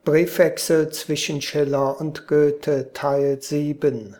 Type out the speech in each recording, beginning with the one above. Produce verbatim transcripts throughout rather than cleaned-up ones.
Briefwechsel zwischen Schiller und Goethe Teil sieben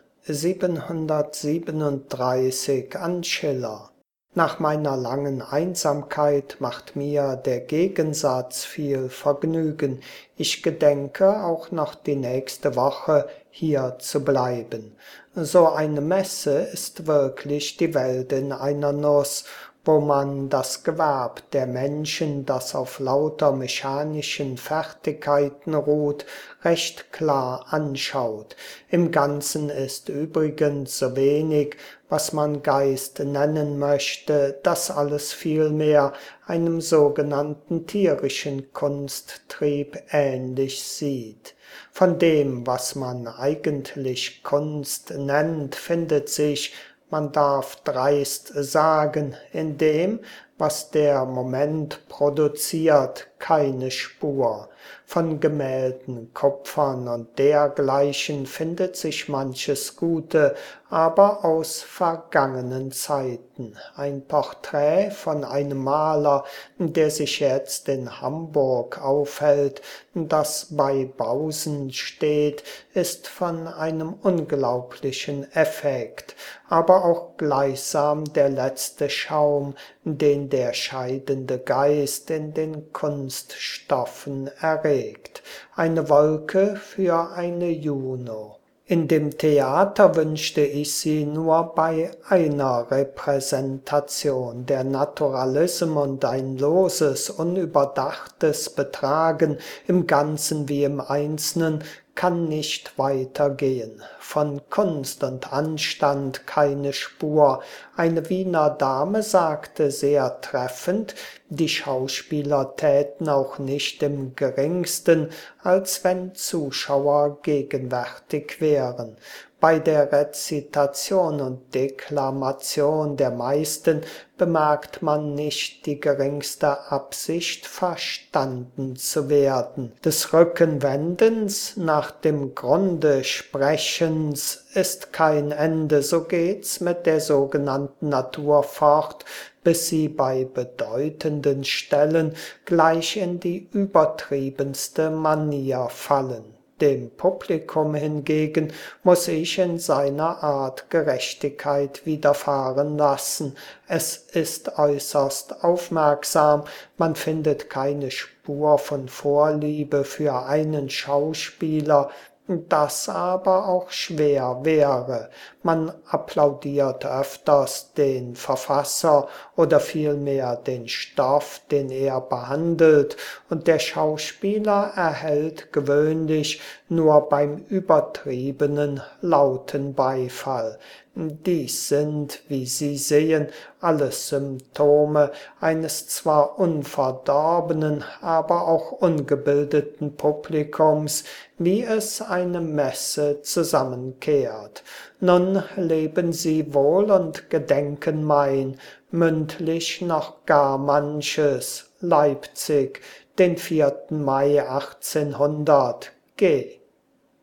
siebenhundertsiebenunddreißig an Schiller. Nach meiner langen Einsamkeit macht mir der Gegensatz viel Vergnügen. Ich gedenke auch noch die nächste Woche hier zu bleiben. So eine Messe ist wirklich die Welt in einer Nuss, wo man das Gewerb der Menschen, das auf lauter mechanischen Fertigkeiten ruht, recht klar anschaut. Im Ganzen ist übrigens so wenig, was man Geist nennen möchte, das alles vielmehr einem sogenannten tierischen Kunsttrieb ähnlich sieht. Von dem, was man eigentlich Kunst nennt, findet sich, man darf dreist sagen, in dem, was der Moment produziert, keine Spur. Von Gemälden, Kupfern und dergleichen findet sich manches Gute, aber aus vergangenen Zeiten. Ein Porträt von einem Maler, der sich jetzt in Hamburg aufhält, das bei Bausen steht, ist von einem unglaublichen Effekt, aber auch gleichsam der letzte Schaum, den der scheidende Geist in den Kunststoffen erregt. Eine Wolke für eine Juno. In dem Theater wünschte ich sie nur bei einer Repräsentation. Der Naturalism und ein loses, unüberdachtes Betragen im Ganzen wie im Einzelnen kann nicht weitergehen. Von Kunst und Anstand keine Spur. Eine Wiener Dame sagte sehr treffend, die Schauspieler täten auch nicht im geringsten, als wenn Zuschauer gegenwärtig wären. Bei der Rezitation und Deklamation der meisten bemerkt man nicht die geringste Absicht, verstanden zu werden. Des Rückenwendens nach dem Grunde Sprechens ist kein Ende, so geht's mit der sogenannten Natur fort, bis sie bei bedeutenden Stellen gleich in die übertriebenste Manier fallen. Dem Publikum hingegen muss ich in seiner Art Gerechtigkeit widerfahren lassen. Es ist äußerst aufmerksam, man findet keine Spur von Vorliebe für einen Schauspieler, das aber auch schwer wäre. Man applaudiert öfters den Verfasser oder vielmehr den Stoff, den er behandelt, und der Schauspieler erhält gewöhnlich nur beim übertriebenen lauten Beifall. Dies sind, wie Sie sehen, alles Symptome eines zwar unverdorbenen, aber auch ungebildeten Publikums, wie es eine Messe zusammenkehrt. Nun leben Sie wohl und gedenken mein, mündlich noch gar manches. Leipzig, den vierten Mai achtzehnhundert. G